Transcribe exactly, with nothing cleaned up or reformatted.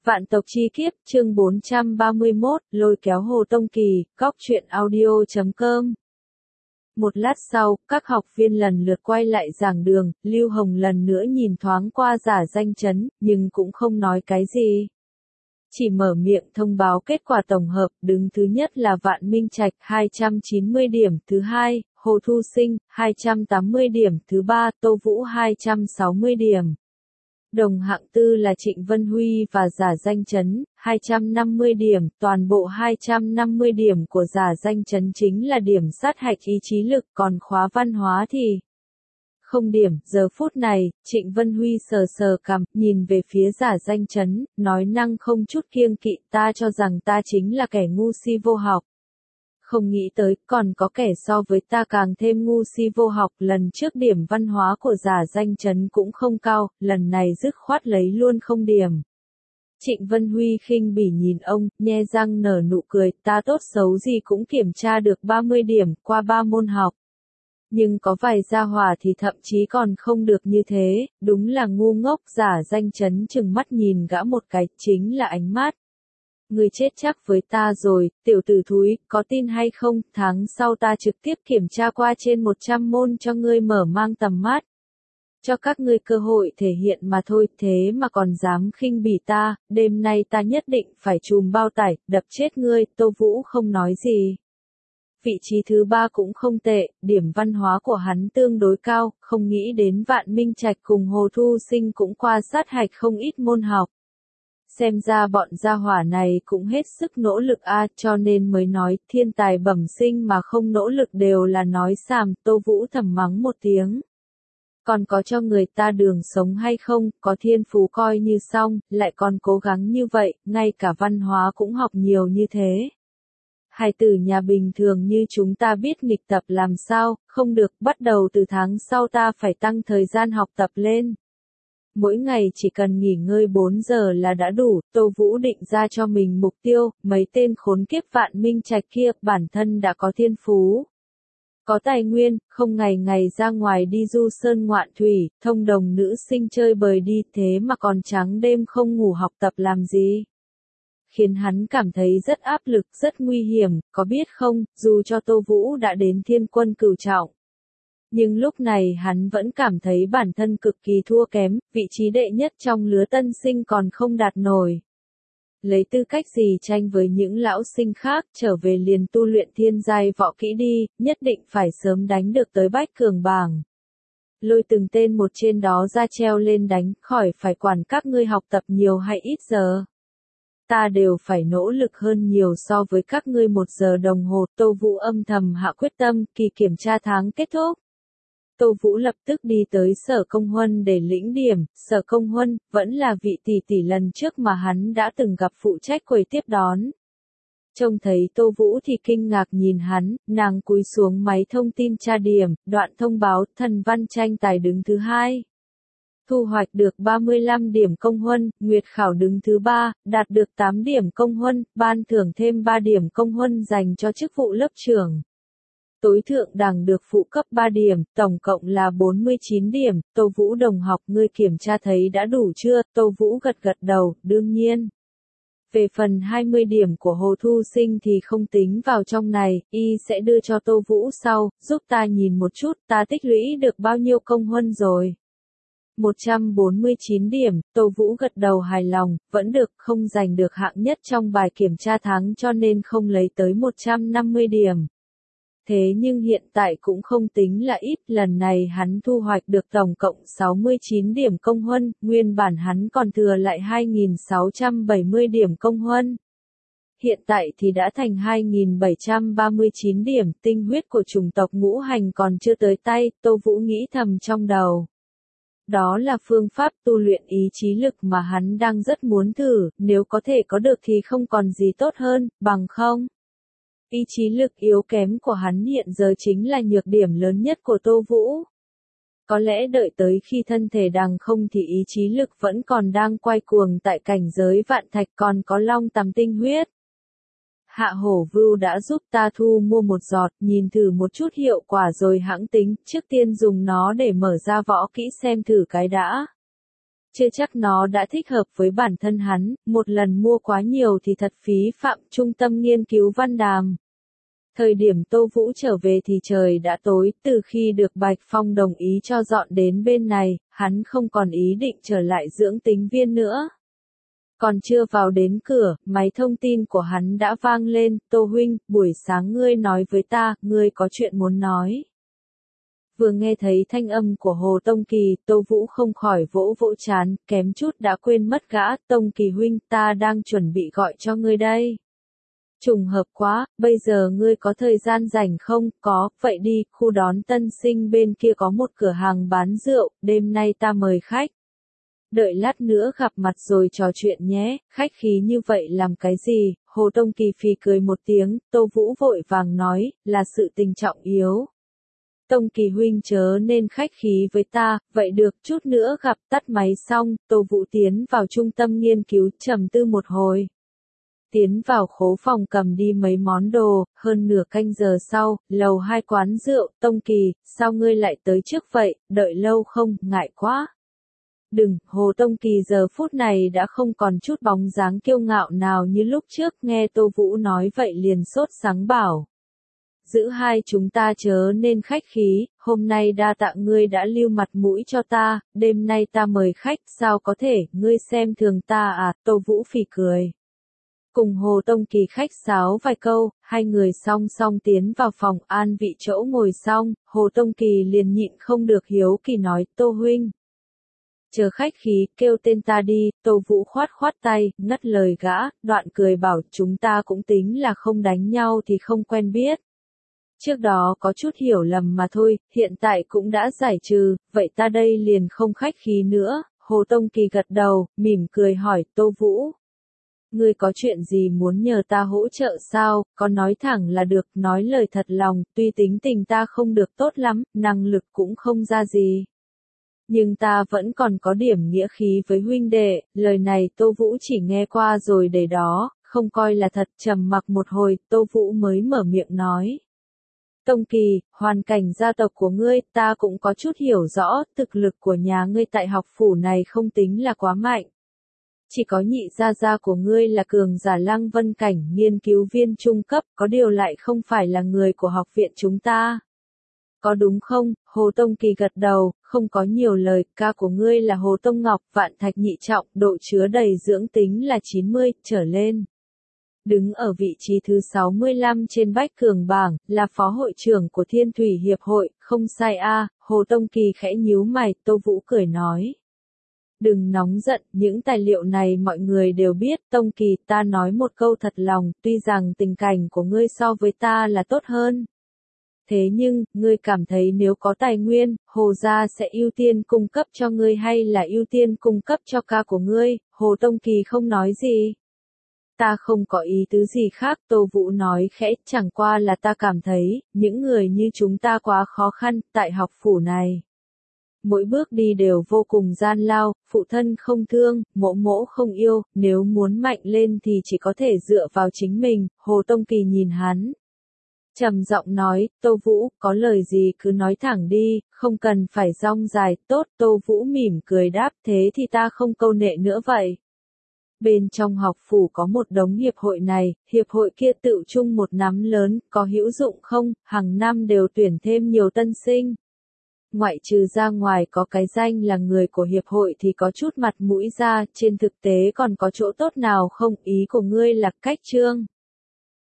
Vạn tộc chi kiếp, chương bốn trăm ba mươi mốt, lôi kéo Hồ Tông Kỳ, góc truyện audio chấm com. Một lát sau, các học viên lần lượt quay lại giảng đường, Lưu Hồng lần nữa nhìn thoáng qua Giả Danh Chấn, nhưng cũng không nói cái gì. Chỉ mở miệng thông báo kết quả tổng hợp, đứng thứ nhất là Vạn Minh Trạch, hai trăm chín mươi điểm, thứ hai, Hồ Thu Sinh, hai trăm tám mươi điểm, thứ ba, Tô Vũ hai trăm sáu mươi điểm. Đồng hạng tư là Trịnh Vân Huy và Giả Danh Chấn, hai trăm năm mươi điểm, toàn bộ hai trăm năm mươi điểm của Giả Danh Chấn chính là điểm sát hạch ý chí lực, còn khóa văn hóa thì không điểm. Giờ phút này, Trịnh Vân Huy sờ sờ cằm, nhìn về phía Giả Danh Chấn, nói năng không chút kiêng kỵ, ta cho rằng ta chính là kẻ ngu si vô học. Không nghĩ tới, còn có kẻ so với ta càng thêm ngu si vô học, lần trước điểm văn hóa của Giả Danh Chấn cũng không cao, lần này dứt khoát lấy luôn không điểm. Trịnh Vân Huy khinh bỉ nhìn ông, nhe răng nở nụ cười, ta tốt xấu gì cũng kiểm tra được ba mươi điểm, qua ba môn học. Nhưng có vài gia hỏa thì thậm chí còn không được như thế, đúng là ngu ngốc. Giả Danh Chấn chừng mắt nhìn gã một cái, chính là ánh mắt. Người chết chắc với ta rồi, tiểu tử thúi, có tin hay không, tháng sau ta trực tiếp kiểm tra qua trên một trăm môn cho ngươi mở mang tầm mắt. Cho các ngươi cơ hội thể hiện mà thôi, thế mà còn dám khinh bỉ ta, đêm nay ta nhất định phải chùm bao tải, đập chết ngươi. Tô Vũ không nói gì. Vị trí thứ ba cũng không tệ, điểm văn hóa của hắn tương đối cao, không nghĩ đến Vạn Minh Trạch cùng Hồ Thu Sinh cũng qua sát hạch không ít môn học. Xem ra bọn gia hỏa này cũng hết sức nỗ lực a, cho nên mới nói thiên tài bẩm sinh mà không nỗ lực đều là nói xàm. Tô Vũ thầm mắng một tiếng. Còn có cho người ta đường sống hay không, có thiên phú coi như xong, lại còn cố gắng như vậy, ngay cả văn hóa cũng học nhiều như thế. Hài tử nhà bình thường như chúng ta biết nghịch tập làm sao, không được, bắt đầu từ tháng sau ta phải tăng thời gian học tập lên. Mỗi ngày chỉ cần nghỉ ngơi bốn giờ là đã đủ. Tô Vũ định ra cho mình mục tiêu, mấy tên khốn kiếp Vạn Minh Trạch kia, bản thân đã có thiên phú. Có tài nguyên, không ngày ngày ra ngoài đi du sơn ngoạn thủy, thông đồng nữ sinh chơi bời đi, thế mà còn trắng đêm không ngủ học tập làm gì. Khiến hắn cảm thấy rất áp lực, rất nguy hiểm, có biết không, dù cho Tô Vũ đã đến thiên quân cửu trọng. Nhưng lúc này hắn vẫn cảm thấy bản thân cực kỳ thua kém, vị trí đệ nhất trong lứa tân sinh còn không đạt nổi. Lấy tư cách gì tranh với những lão sinh khác, trở về liền tu luyện thiên giai võ kỹ đi, nhất định phải sớm đánh được tới bách cường bảng. Lôi từng tên một trên đó ra treo lên đánh, khỏi phải quản các ngươi học tập nhiều hay ít giờ. Ta đều phải nỗ lực hơn nhiều so với các ngươi một giờ đồng hồ. Tô Vũ âm thầm hạ quyết tâm, kỳ kiểm tra tháng kết thúc. Tô Vũ lập tức đi tới Sở Công Huân để lĩnh điểm. Sở Công Huân vẫn là vị tỷ tỷ lần trước mà hắn đã từng gặp phụ trách quầy tiếp đón. Trông thấy Tô Vũ thì kinh ngạc nhìn hắn, nàng cúi xuống máy thông tin tra điểm, đoạn thông báo thần văn tranh tài đứng thứ hai. Thu hoạch được ba mươi lăm điểm công huân, Nguyệt Khảo đứng thứ ba, đạt được tám điểm công huân, ban thưởng thêm ba điểm công huân dành cho chức vụ lớp trưởng. Tối thượng đẳng được phụ cấp ba điểm, tổng cộng là bốn mươi chín điểm. Tô Vũ đồng học, ngươi kiểm tra thấy đã đủ chưa? Tô Vũ gật gật đầu, đương nhiên. Về phần hai mươi điểm của Hồ Thu Sinh thì không tính vào trong này, y sẽ đưa cho Tô Vũ sau, giúp ta nhìn một chút, ta tích lũy được bao nhiêu công huân rồi. một trăm bốn mươi chín điểm, Tô Vũ gật đầu hài lòng, vẫn được, không giành được hạng nhất trong bài kiểm tra tháng cho nên không lấy tới một trăm năm mươi điểm. Thế nhưng hiện tại cũng không tính là ít, lần này hắn thu hoạch được tổng cộng sáu mươi chín điểm công huân, nguyên bản hắn còn thừa lại hai nghìn sáu trăm bảy mươi điểm công huân. Hiện tại thì đã thành hai nghìn bảy trăm ba mươi chín điểm, tinh huyết của chủng tộc ngũ hành còn chưa tới tay. Tô Vũ nghĩ thầm trong đầu. Đó là phương pháp tu luyện ý chí lực mà hắn đang rất muốn thử, nếu có thể có được thì không còn gì tốt hơn, bằng không. Ý chí lực yếu kém của hắn hiện giờ chính là nhược điểm lớn nhất của Tô Vũ. Có lẽ đợi tới khi thân thể đằng không thì ý chí lực vẫn còn đang quay cuồng tại cảnh giới vạn thạch, còn có long tầm tinh huyết. Hạ Hổ Vưu đã giúp ta thu mua một giọt, nhìn thử một chút hiệu quả rồi hãng tính, trước tiên dùng nó để mở ra võ kỹ xem thử cái đã. Chưa chắc nó đã thích hợp với bản thân hắn, một lần mua quá nhiều thì thật phí phạm. Trung tâm nghiên cứu Văn Đàm. Thời điểm Tô Vũ trở về thì trời đã tối, từ khi được Bạch Phong đồng ý cho dọn đến bên này, hắn không còn ý định trở lại dưỡng tính viên nữa. Còn chưa vào đến cửa, máy thông tin của hắn đã vang lên, Tô huynh, buổi sáng ngươi nói với ta, ngươi có chuyện muốn nói. Vừa nghe thấy thanh âm của Hồ Tông Kỳ, Tô Vũ không khỏi vỗ vỗ trán, kém chút đã quên mất gã, Tông Kỳ huynh, ta đang chuẩn bị gọi cho ngươi đây. Trùng hợp quá, bây giờ ngươi có thời gian rảnh không? Có, vậy đi, khu đón tân sinh bên kia có một cửa hàng bán rượu, đêm nay ta mời khách. Đợi lát nữa gặp mặt rồi trò chuyện nhé, khách khí như vậy làm cái gì? Hồ Tông Kỳ phì cười một tiếng, Tô Vũ vội vàng nói, là sự tình trọng yếu. Tông Kỳ huynh chớ nên khách khí với ta, vậy được, chút nữa gặp. Tắt máy xong, Tô Vũ tiến vào trung tâm nghiên cứu, trầm tư một hồi. Tiến vào khố phòng cầm đi mấy món đồ, hơn nửa canh giờ sau, lầu hai quán rượu, Tông Kỳ, sao ngươi lại tới trước vậy, đợi lâu không, ngại quá. Đừng, Hồ Tông Kỳ giờ phút này đã không còn chút bóng dáng kiêu ngạo nào như lúc trước, nghe Tô Vũ nói vậy liền sốt sắng bảo. Giữ hai chúng ta chớ nên khách khí, hôm nay đa tạ ngươi đã lưu mặt mũi cho ta, đêm nay ta mời khách, sao có thể, ngươi xem thường ta à, Tô Vũ phì cười. Cùng Hồ Tông Kỳ khách sáo vài câu, hai người song song tiến vào phòng an vị chỗ ngồi xong, Hồ Tông Kỳ liền nhịn không được hiếu kỳ nói, Tô huynh. Chờ khách khí, kêu tên ta đi, Tô Vũ khoát khoát tay, ngắt lời gã, đoạn cười bảo chúng ta cũng tính là không đánh nhau thì không quen biết. Trước đó có chút hiểu lầm mà thôi, hiện tại cũng đã giải trừ, vậy ta đây liền không khách khí nữa. Hồ Tông Kỳ gật đầu, mỉm cười hỏi, Tô Vũ. Ngươi có chuyện gì muốn nhờ ta hỗ trợ sao, có nói thẳng là được, nói lời thật lòng, tuy tính tình ta không được tốt lắm, năng lực cũng không ra gì. Nhưng ta vẫn còn có điểm nghĩa khí với huynh đệ, lời này Tô Vũ chỉ nghe qua rồi để đó, không coi là thật. Trầm mặc một hồi, Tô Vũ mới mở miệng nói. Tông Kỳ, hoàn cảnh gia tộc của ngươi, ta cũng có chút hiểu rõ, thực lực của nhà ngươi tại học phủ này không tính là quá mạnh. Chỉ có nhị gia gia của ngươi là cường giả Lăng Vân cảnh nghiên cứu viên trung cấp, có điều lại không phải là người của học viện chúng ta. Có đúng không? Hồ Tông Kỳ gật đầu, không có nhiều lời, ca của ngươi là Hồ Tông Ngọc, vạn thạch nhị trọng, độ chứa đầy dưỡng tính là chín mươi, trở lên. Đứng ở vị trí thứ sáu mươi lăm trên bách cường bảng, là phó hội trưởng của Thiên Thủy Hiệp hội, không sai a. À, Hồ Tông Kỳ khẽ nhíu mày, Tô Vũ cười nói. Đừng nóng giận, những tài liệu này mọi người đều biết, Tông Kỳ, ta nói một câu thật lòng, tuy rằng tình cảnh của ngươi so với ta là tốt hơn. Thế nhưng, ngươi cảm thấy nếu có tài nguyên, Hồ gia sẽ ưu tiên cung cấp cho ngươi hay là ưu tiên cung cấp cho ca của ngươi? Hồ Tông Kỳ không nói gì. Ta không có ý tứ gì khác, Tô Vũ nói khẽ, chẳng qua là ta cảm thấy, những người như chúng ta quá khó khăn, tại học phủ này. Mỗi bước đi đều vô cùng gian lao, phụ thân không thương, mộ mỗ không yêu, nếu muốn mạnh lên thì chỉ có thể dựa vào chính mình. Hồ Tông Kỳ nhìn hắn. Trầm giọng nói, Tô Vũ, có lời gì cứ nói thẳng đi, không cần phải rong dài, tốt. Tô Vũ mỉm cười đáp, thế thì ta không câu nệ nữa vậy. Bên trong học phủ có một đống hiệp hội này, hiệp hội kia tự chung một nắm lớn, có hữu dụng không, hàng năm đều tuyển thêm nhiều tân sinh. Ngoại trừ ra ngoài có cái danh là người của hiệp hội thì có chút mặt mũi ra, trên thực tế còn có chỗ tốt nào không, ý của ngươi là cách trương.